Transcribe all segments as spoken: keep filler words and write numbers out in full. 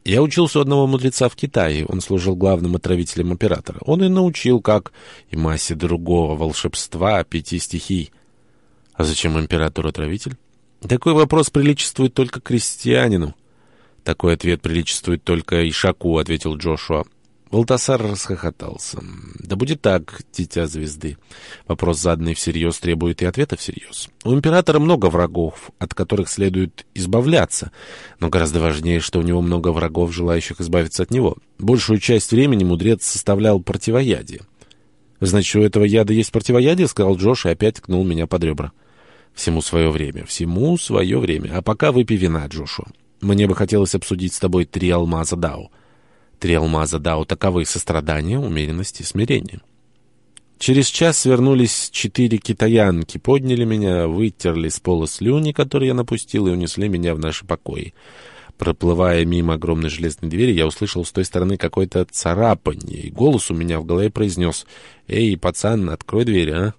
Я учился у одного мудреца в Китае, он служил главным отравителем императора. Он и научил, как и массе другого волшебства пяти стихий. А зачем императору отравитель? Такой вопрос приличествует только крестьянину. Такой ответ приличествует только Ишаку, ответил Джошуа. Валтасар расхохотался. «Да будет так, дитя звезды. Вопрос, заданный всерьез, требует и ответа всерьез. У императора много врагов, от которых следует избавляться. Но гораздо важнее, что у него много врагов, желающих избавиться от него. Большую часть времени мудрец составлял противоядие». «Значит, у этого яда есть противоядие?» — сказал Джош и опять ткнул меня под ребра. «Всему свое время, всему свое время. А пока выпей вина, Джошуа. Мне бы хотелось обсудить с тобой три алмаза Дао». Три алмаза Дао таковы: сострадание, умеренность и смирение. Через час свернулись четыре китаянки, подняли меня, вытерли с пола слюни, которые я напустил, и унесли меня в наши покои. Проплывая мимо огромной железной двери, я услышал с той стороны какое-то царапанье, и голос у меня в голове произнес: «Эй, пацан, открой дверь, а?»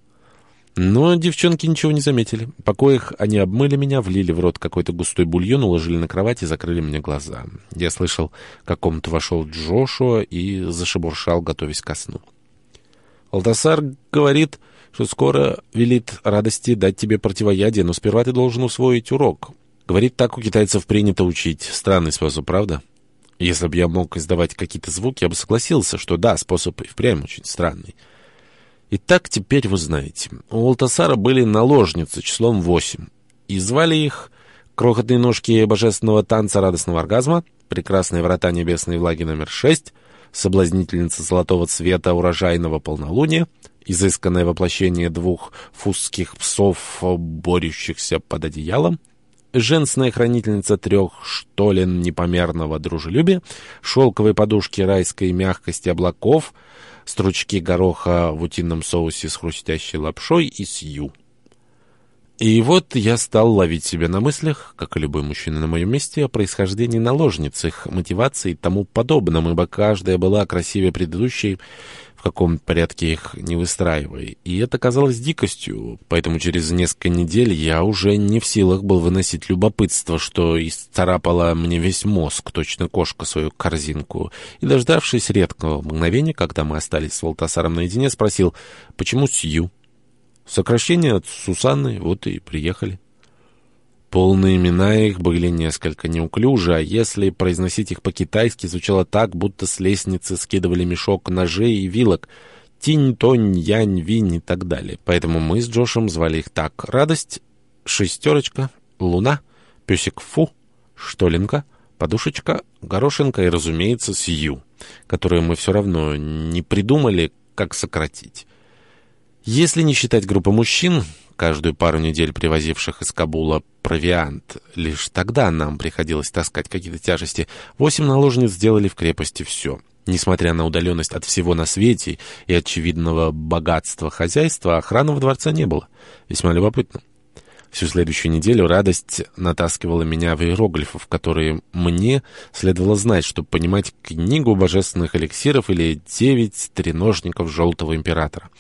Но девчонки ничего не заметили. В покоях они обмыли меня, влили в рот какой-то густой бульон, уложили на кровать и закрыли мне глаза. Я слышал, как в комнату вошел Джошуа и зашебуршал, готовясь ко сну. «Валтасар говорит, что скоро велит радости дать тебе противоядие, но сперва ты должен усвоить урок. Говорит, так у китайцев принято учить. Странный способ, правда? Если бы я мог издавать какие-то звуки, я бы согласился, что да, способ и впрямь очень странный. Итак, теперь вы знаете, у Валтасара были наложницы числом восемь, и звали их крохотные ножки божественного танца радостного оргазма, прекрасные врата небесной влаги номер шесть, соблазнительница золотого цвета урожайного полнолуния, изысканное воплощение двух фусских псов, борющихся под одеялом, женственная хранительница трех штолен непомерного дружелюбия, шелковые подушки райской мягкости облаков, стручки гороха в утином соусе с хрустящей лапшой и сью. И вот я стал ловить себя на мыслях, как и любой мужчина на моем месте, о происхождении наложниц, их мотивации и тому подобном, ибо каждая была красивее предыдущей, в каком порядке их не выстраивая. И это казалось дикостью, поэтому через несколько недель я уже не в силах был выносить любопытство, что исцарапало мне весь мозг, точно кошка, свою корзинку. И, дождавшись редкого мгновения, когда мы остались с Валтасаром наедине, спросил, почему Сью? Сокращение от Сусанны, вот и приехали. Полные имена их были несколько неуклюжи, а если произносить их по-китайски, звучало так, будто с лестницы скидывали мешок ножей и вилок. Тинь, Тонь, Янь, Винь и так далее. Поэтому мы с Джошем звали их так: Радость, Шестерочка, Луна, Песик Фу, Штоленка, Подушечка, Горошинка и, разумеется, Сью, которую мы все равно не придумали, как сократить. Если не считать группы мужчин, каждую пару недель привозивших из Кабула провиант, лишь тогда нам приходилось таскать какие-то тяжести, восемь наложниц сделали в крепости все. Несмотря на удаленность от всего на свете и очевидного богатства хозяйства, охраны в дворце не было. Весьма любопытно. Всю следующую неделю радость натаскивала меня в иероглифов, которые мне следовало знать, чтобы понимать книгу божественных эликсиров или девять треножников желтого императора.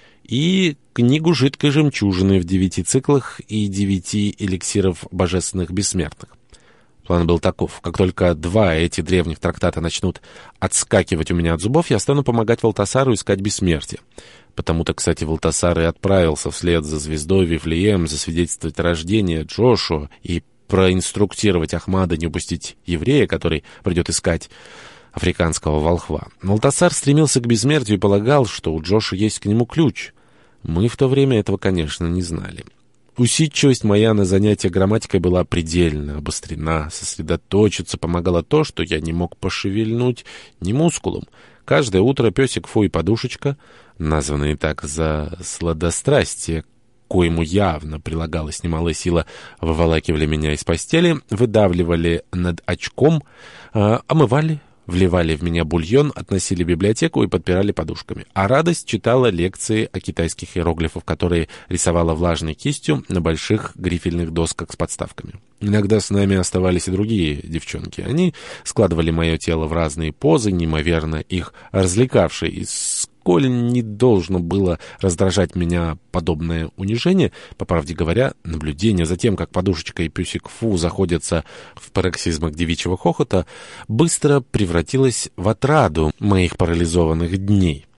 И книгу жидкой жемчужины в девяти циклах и девяти эликсиров божественных бессмертных. План был таков: как только два эти древних трактата начнут отскакивать у меня от зубов, я стану помогать Валтасару искать бессмертие. Потому-то, кстати, Валтасар и отправился вслед за звездой в Вифлеем засвидетельствовать рождение Джошуа и проинструктировать Ахмада не упустить еврея, который придет искать африканского волхва. Валтасар стремился к бессмертию и полагал, что у Джоша есть к нему ключ. Мы в то время этого, конечно, не знали. Усидчивость моя на занятия грамматикой была предельно обострена. Сосредоточиться помогало то, что я не мог пошевельнуть ни мускулом. Каждое утро Песик Фу и Подушечка, названные так за сладострастие, коему явно прилагалась немалая сила, выволакивали меня из постели, выдавливали над очком, э, омывали, вливали в меня бульон, относили в библиотеку и подпирали подушками. А радость читала лекции о китайских иероглифах, которые рисовала влажной кистью на больших грифельных досках с подставками. Иногда с нами оставались и другие девчонки. Они складывали мое тело в разные позы, неимоверно их развлекавшие, и Коли не должно было раздражать меня подобное унижение, по правде говоря, наблюдение за тем, как Подушечка и Пюсик Фу заходятся в пароксизмах девичьего хохота, быстро превратилось в отраду моих парализованных дней.